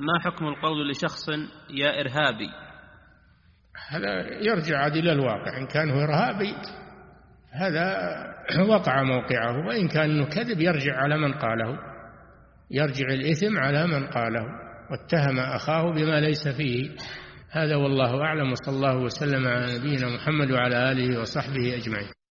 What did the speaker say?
ما حكم القول لشخص يا إرهابي؟ هذا يرجع عاد إلى الواقع، إن كان هو إرهابي هذا وقع موقعه، وإن كان إنه كذب يرجع على من قاله، يرجع الإثم على من قاله واتهم أخاه بما ليس فيه. هذا والله أعلم، وصلى الله وسلم على نبينا محمد وعلى آله وصحبه أجمعين.